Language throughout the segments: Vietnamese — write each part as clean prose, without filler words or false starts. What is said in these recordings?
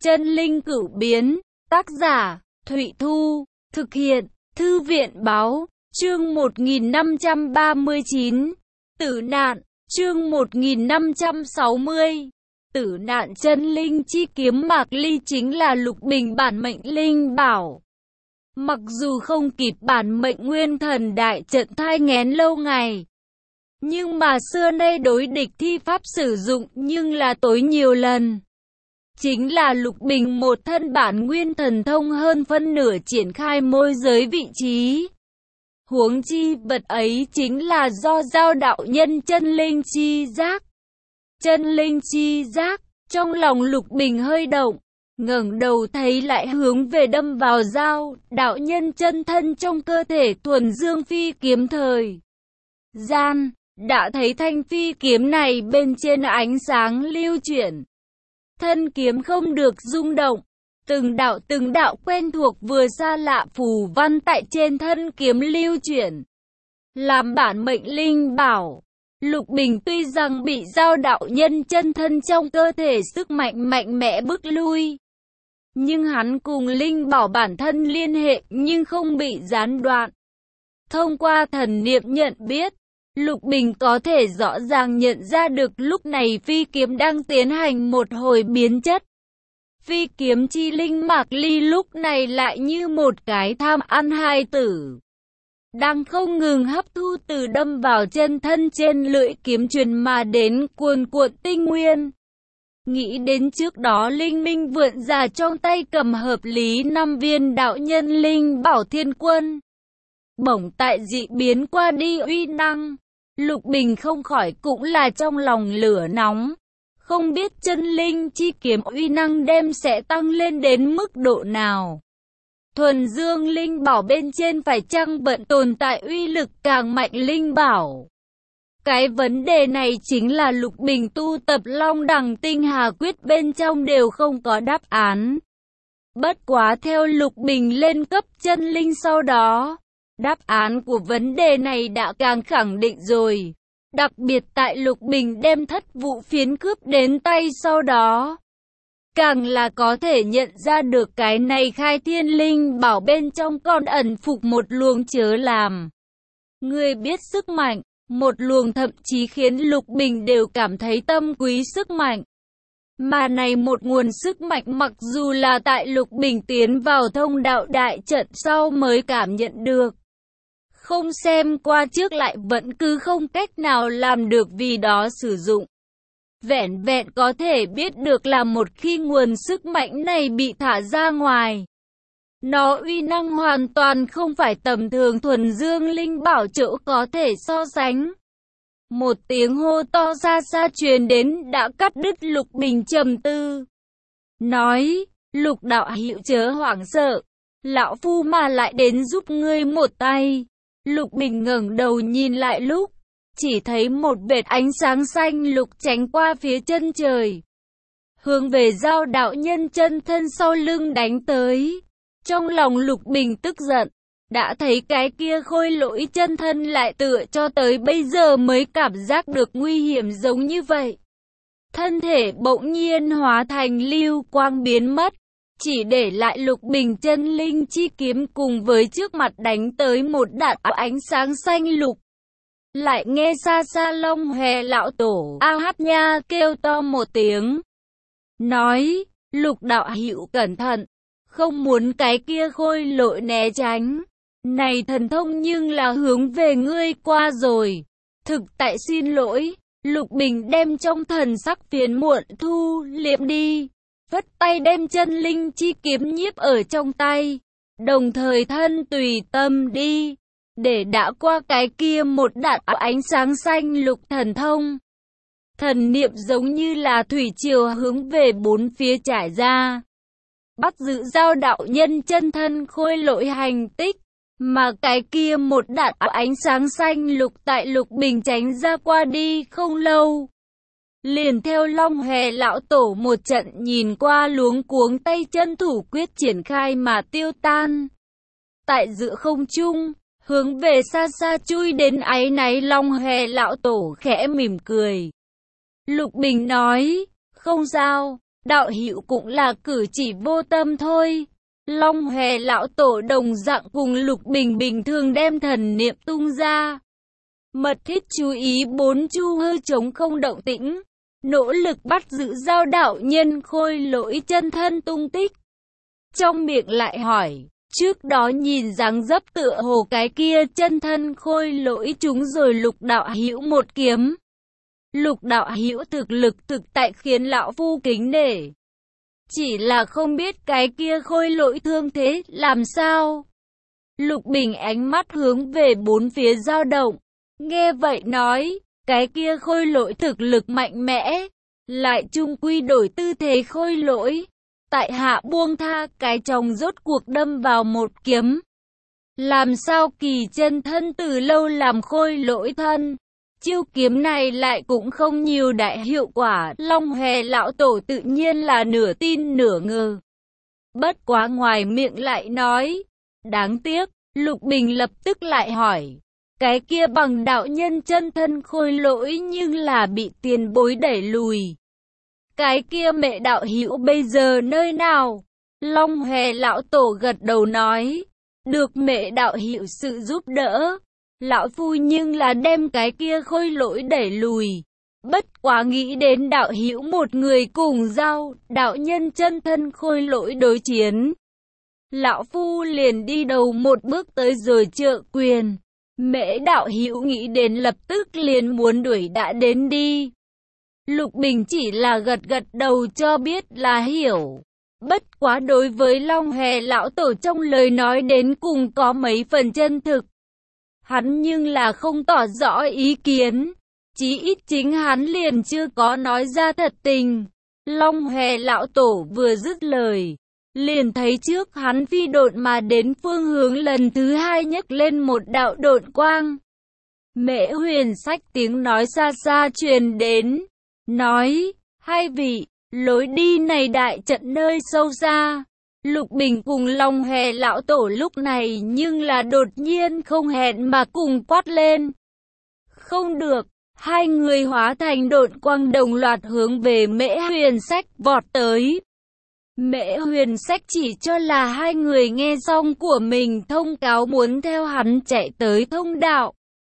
Chân linh cửu biến, tác giả, Thụy Thu, thực hiện, Thư viện báo, chương 1539, tử nạn, chương 1560, tử nạn chân linh chi kiếm Mạc Ly chính là Lục Bình bản mệnh linh bảo. Mặc dù không kịp bản mệnh nguyên thần đại trận thai nghén lâu ngày, nhưng mà xưa nay đối địch thi pháp sử dụng nhưng là tối nhiều lần. Chính là Lục Bình một thân bản nguyên thần thông hơn phân nửa triển khai môi giới vị trí. Huống chi vật ấy chính là do giao đạo nhân chân linh chi giác. Chân linh chi giác, trong lòng Lục Bình hơi động, ngẩng đầu thấy lại hướng về đâm vào giao đạo nhân chân thân trong cơ thể thuần dương phi kiếm thời gian. Đã thấy thanh phi kiếm này bên trên ánh sáng lưu chuyển. Thân kiếm không được rung động. Từng đạo quen thuộc vừa xa lạ phù văn tại trên thân kiếm lưu chuyển. Làm bản mệnh linh bảo, Lục Bình tuy rằng bị giao đạo nhân chân thân trong cơ thể sức mạnh mạnh mẽ bức lui, nhưng hắn cùng linh bảo bản thân liên hệ nhưng không bị gián đoạn. Thông qua thần niệm nhận biết, Lục Bình có thể rõ ràng nhận ra được lúc này phi kiếm đang tiến hành một hồi biến chất. Phi kiếm chi linh Mạc Ly lúc này lại như một cái tham ăn hai tử, đang không ngừng hấp thu từ đâm vào chân thân trên lưỡi kiếm truyền mà đến cuồn cuộn tinh nguyên. Nghĩ đến trước đó linh minh vượn già trong tay cầm hợp lý 5 viên đạo nhân linh bảo thiên quân, bỗng tại dị biến qua đi uy năng, Lục Bình không khỏi cũng là trong lòng lửa nóng. Không biết chân linh chi kiếm uy năng đem sẽ tăng lên đến mức độ nào. Thuần dương linh bảo bên trên phải chăng bận tồn tại uy lực càng mạnh linh bảo. Cái vấn đề này chính là Lục Bình tu tập Long Đằng Tinh Hà Quyết bên trong đều không có đáp án. Bất quá theo Lục Bình lên cấp chân linh sau đó, đáp án của vấn đề này đã càng khẳng định rồi. Đặc biệt tại Lục Bình đem thất vụ phiến cướp đến tay sau đó, càng là có thể nhận ra được cái này khai thiên linh bảo bên trong còn ẩn phục một luồng chớ làm người biết sức mạnh, một luồng thậm chí khiến Lục Bình đều cảm thấy tâm quý sức mạnh. Mà này một nguồn sức mạnh mặc dù là tại Lục Bình tiến vào thông đạo đại trận sau mới cảm nhận được, không xem qua trước lại vẫn cứ không cách nào làm được vì đó sử dụng. Vẹn vẹn có thể biết được là một khi nguồn sức mạnh này bị thả ra ngoài, nó uy năng hoàn toàn không phải tầm thường thuần dương linh bảo chỗ có thể so sánh. Một tiếng hô to xa xa truyền đến đã cắt đứt Lục Bình trầm tư. Nói, Lục đạo hữu chớ hoảng sợ, lão phu mà lại đến giúp ngươi một tay. Lục Bình ngẩng đầu nhìn lại lúc, chỉ thấy một vệt ánh sáng xanh lục tránh qua phía chân trời, hướng về giao đạo nhân chân thân sau lưng đánh tới. Trong lòng Lục Bình tức giận, đã thấy cái kia khôi lỗi chân thân lại tựa cho tới bây giờ mới cảm giác được nguy hiểm giống như vậy. Thân thể bỗng nhiên hóa thành lưu quang biến mất, chỉ để lại Lục Bình chân linh chi kiếm cùng với trước mặt đánh tới một đạo ánh sáng xanh lục. Lại nghe xa xa Long Hòe lão tổ A Hát Nha kêu to một tiếng, nói, Lục đạo hữu cẩn thận, không muốn cái kia khôi lỗi né tránh. Này thần thông nhưng là hướng về ngươi qua rồi. Thực tại xin lỗi. Lục Bình đem trong thần sắc phiền muộn thu liệm đi, vất tay đem chân linh chi kiếm nhiếp ở trong tay, đồng thời thân tùy tâm đi, để đã qua cái kia một đạo ánh sáng xanh lục thần thông. Thần niệm giống như là thủy triều hướng về bốn phía trải ra, bắt giữ giao đạo nhân chân thân khôi lỗi hành tích. Mà cái kia một đạo ánh sáng xanh lục tại Lục Bình tránh ra qua đi không lâu, liền theo Long Hòe lão tổ một trận nhìn qua luống cuống tay chân thủ quyết triển khai mà tiêu tan. Tại giữa không trung, hướng về xa xa chui đến áy náy Long Hòe lão tổ khẽ mỉm cười. Lục Bình nói, không sao, đạo hữu cũng là cử chỉ vô tâm thôi. Long Hòe lão tổ đồng dạng cùng Lục Bình bình thường đem thần niệm tung ra. Mật thiết chú ý bốn chu hư trống không động tĩnh, nỗ lực bắt giữ giao đạo nhân Khôi Lỗi chân thân tung tích. Trong miệng lại hỏi, trước đó nhìn dáng dấp tựa hồ cái kia chân thân Khôi Lỗi chúng rồi Lục đạo hữu một kiếm. Lục đạo hữu thực lực thực tại khiến lão phu kính nể. Chỉ là không biết cái kia Khôi Lỗi thương thế làm sao. Lục Bình ánh mắt hướng về bốn phía dao động. Nghe vậy nói, cái kia Khôi Lỗi thực lực mạnh mẽ, lại chung quy đổi tư thế Khôi Lỗi. Tại hạ buông tha, cái chồng rốt cuộc đâm vào một kiếm. Làm sao kỳ chân thân từ lâu làm Khôi Lỗi thân. Chiêu kiếm này lại cũng không nhiều đại hiệu quả. Long Hòe lão tổ tự nhiên là nửa tin nửa ngờ. Bất quá ngoài miệng lại nói, đáng tiếc. Lục Bình lập tức lại hỏi, cái kia bằng đạo nhân chân thân Khôi Lỗi nhưng là bị tiền bối đẩy lùi. Cái kia mẹ đạo hữu bây giờ nơi nào? Long Hòe lão tổ gật đầu nói, được mẹ đạo hữu sự giúp đỡ. Lão phu nhưng là đem cái kia Khôi Lỗi đẩy lùi. Bất quá nghĩ đến đạo hữu một người cùng giao, đạo nhân chân thân Khôi Lỗi đối chiến. Lão phu liền đi đầu một bước tới rồi trợ quyền. Mễ đạo hữu nghĩ đến lập tức liền muốn đuổi đã đến đi. Lục Bình chỉ là gật gật đầu cho biết là hiểu. Bất quá đối với Long Hòe lão tổ trong lời nói đến cùng có mấy phần chân thực. Hắn nhưng là không tỏ rõ ý kiến. Chí ít chính hắn liền chưa có nói ra thật tình. Long Hòe lão tổ vừa dứt lời, liền thấy trước hắn phi độn mà đến phương hướng lần thứ hai nhấc lên một đạo độn quang. Mễ Huyền Sách tiếng nói xa xa truyền đến, nói, hai vị, lối đi này đại trận nơi sâu xa. Lục Bình cùng Long Hòe lão tổ lúc này nhưng là đột nhiên không hẹn mà cùng quát lên. Không được, hai người hóa thành độn quang đồng loạt hướng về Mễ Huyền Sách vọt tới. Mễ Huyền Sách chỉ cho là hai người nghe xong của mình thông cáo muốn theo hắn chạy tới thông đạo.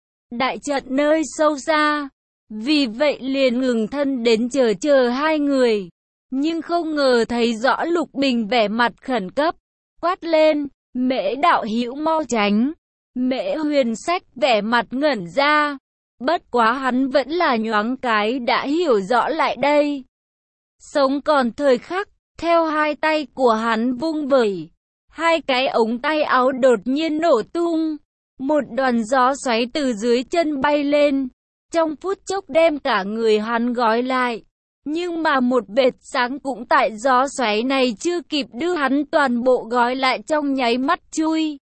Đại trận nơi sâu xa, vì vậy liền ngừng thân đến chờ hai người. Nhưng không ngờ thấy rõ Lục Bình vẻ mặt khẩn cấp, quát lên, Mễ đạo hữu mau tránh. Mễ Huyền Sách vẻ mặt ngẩn ra, bất quá hắn vẫn là nhoáng cái đã hiểu rõ lại đây. Sống còn thời khắc, theo hai tay của hắn vung vẩy, hai cái ống tay áo đột nhiên nổ tung, một đoàn gió xoáy từ dưới chân bay lên, trong phút chốc đem cả người hắn gói lại. Nhưng mà một vệt sáng cũng tại gió xoáy này chưa kịp đưa hắn toàn bộ gói lại trong nháy mắt chui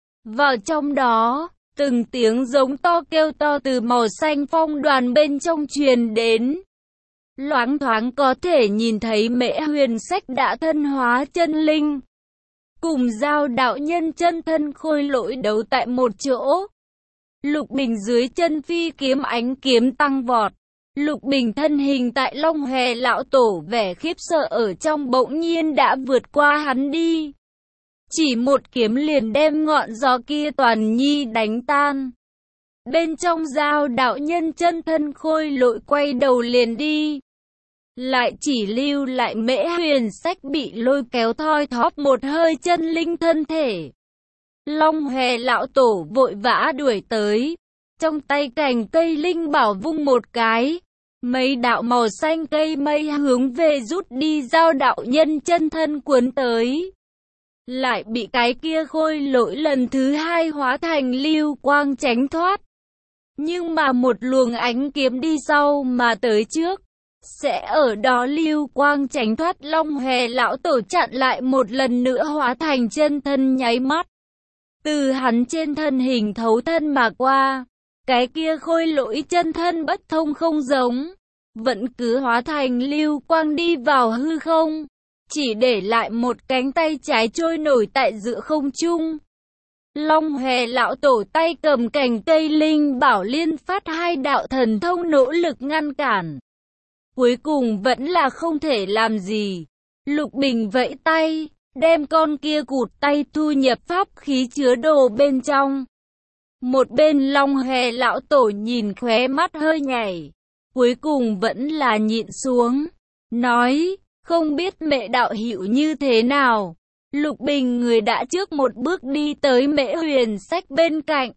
vào trong đó. Từng tiếng giống to kêu to từ màu xanh phong đoàn bên trong truyền đến. Loáng thoáng có thể nhìn thấy Mễ Huyền Sách đã thân hóa chân linh, cùng giao đạo nhân chân thân Khôi Lỗi đấu tại một chỗ. Lục Bình dưới chân phi kiếm ánh kiếm tăng vọt. Lục Bình thân hình tại Long Hòe lão tổ vẻ khiếp sợ ở trong bỗng nhiên đã vượt qua hắn đi. Chỉ một kiếm liền đem ngọn gió kia toàn nhi đánh tan. Bên trong giao đạo nhân chân thân Khôi Lỗi quay đầu liền đi. Lại chỉ lưu lại Mễ Huyền Sách bị lôi kéo thoi thóp một hơi chân linh thân thể. Long Hòe lão tổ vội vã đuổi tới. Trong tay cành cây linh bảo vung một cái. Mấy đạo màu xanh cây mây hướng về rút đi giao đạo nhân chân thân cuốn tới. Lại bị cái kia Khôi Lỗi lần thứ hai hóa thành lưu quang tránh thoát. Nhưng mà một luồng ánh kiếm đi sau mà tới trước. Sẽ ở đó lưu quang tránh thoát Long Hòe lão tổ chặn lại một lần nữa hóa thành chân thân nháy mắt. Từ hắn trên thân hình thấu thân mà qua. Cái kia Khôi Lỗi chân thân bất thông không giống. Vẫn cứ hóa thành lưu quang đi vào hư không. Chỉ để lại một cánh tay trái trôi nổi tại giữa không trung. Long Hòe lão tổ tay cầm cành cây linh bảo liên phát hai đạo thần thông nỗ lực ngăn cản. cuối cùng vẫn là không thể làm gì. Lục Bình vẫy tay, đem con kia cụt tay thu nhập pháp khí chứa đồ bên trong. Một bên Long Hề lão tổ nhìn khóe mắt hơi nhảy, cuối cùng vẫn là nhịn xuống, nói, không biết Mễ đạo hữu như thế nào. Lục Bình người đã trước một bước đi tới Mễ Huyền Sách bên cạnh.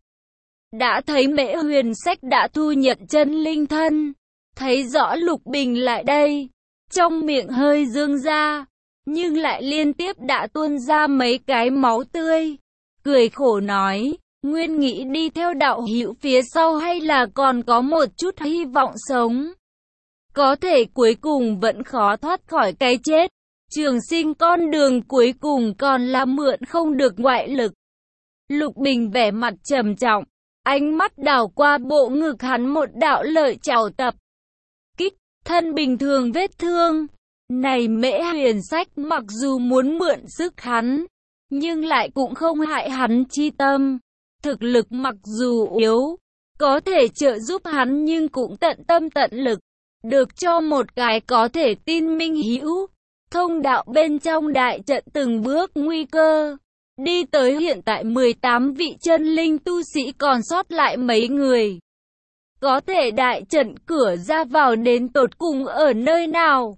Đã thấy Mễ Huyền Sách đã thu nhận chân linh thân, thấy rõ Lục Bình lại đây, trong miệng hơi dương ra, nhưng lại liên tiếp đã tuôn ra mấy cái máu tươi, cười khổ nói, nguyên nghĩ đi theo đạo hữu phía sau hay là còn có một chút hy vọng sống. Có thể cuối cùng vẫn khó thoát khỏi cái chết, trường sinh con đường cuối cùng còn là mượn không được ngoại lực. Lục Bình vẻ mặt trầm trọng, ánh mắt đảo qua bộ ngực hắn một đạo lợi trảo tập kích, thân bình thường vết thương. Này Mễ Huyền Sách mặc dù muốn mượn sức hắn, nhưng lại cũng không hại hắn chi tâm. Thực lực mặc dù yếu, có thể trợ giúp hắn nhưng cũng tận tâm tận lực, được cho một cái có thể tin minh hữu. Thông đạo bên trong đại trận từng bước nguy cơ, đi tới hiện tại 18 vị chân linh tu sĩ còn sót lại mấy người. Có thể đại trận cửa ra vào đến tột cùng ở nơi nào?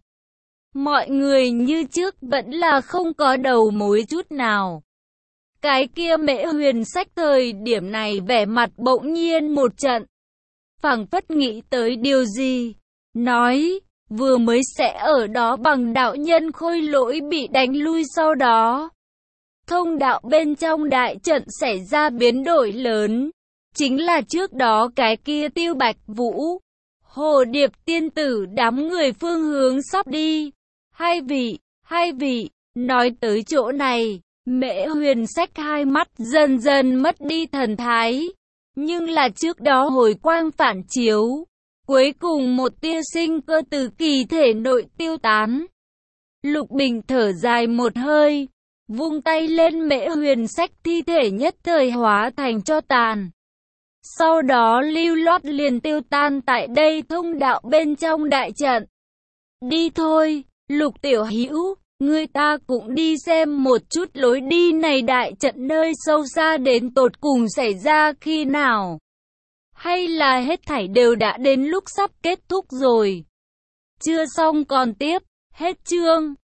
Mọi người như trước vẫn là không có đầu mối chút nào. Cái kia Mễ Huyền Sách thời điểm này vẻ mặt bỗng nhiên một trận, phảng phất nghĩ tới điều gì, nói, vừa mới sẽ ở đó bằng đạo nhân Khôi Lỗi bị đánh lui sau đó. Thông đạo bên trong đại trận xảy ra biến đổi lớn, chính là trước đó cái kia Tiêu Bạch Vũ, Hồ Điệp tiên tử đám người phương hướng sắp đi. Hai vị, nói tới chỗ này, Mễ Huyền Sách hai mắt dần dần mất đi thần thái, nhưng là trước đó hồi quang phản chiếu, cuối cùng một tia sinh cơ từ kỳ thể nội tiêu tán. Lục Bình thở dài một hơi, vung tay lên Mễ Huyền Sách thi thể nhất thời hóa thành tro tàn. Sau đó lưu loát liền tiêu tan tại đây thông đạo bên trong đại trận. Đi thôi, Lục tiểu hữu, người ta cũng đi xem một chút lối đi này đại trận nơi sâu xa đến tột cùng xảy ra khi nào. Hay là hết thảy đều đã đến lúc sắp kết thúc rồi. Chưa xong còn tiếp, hết chương.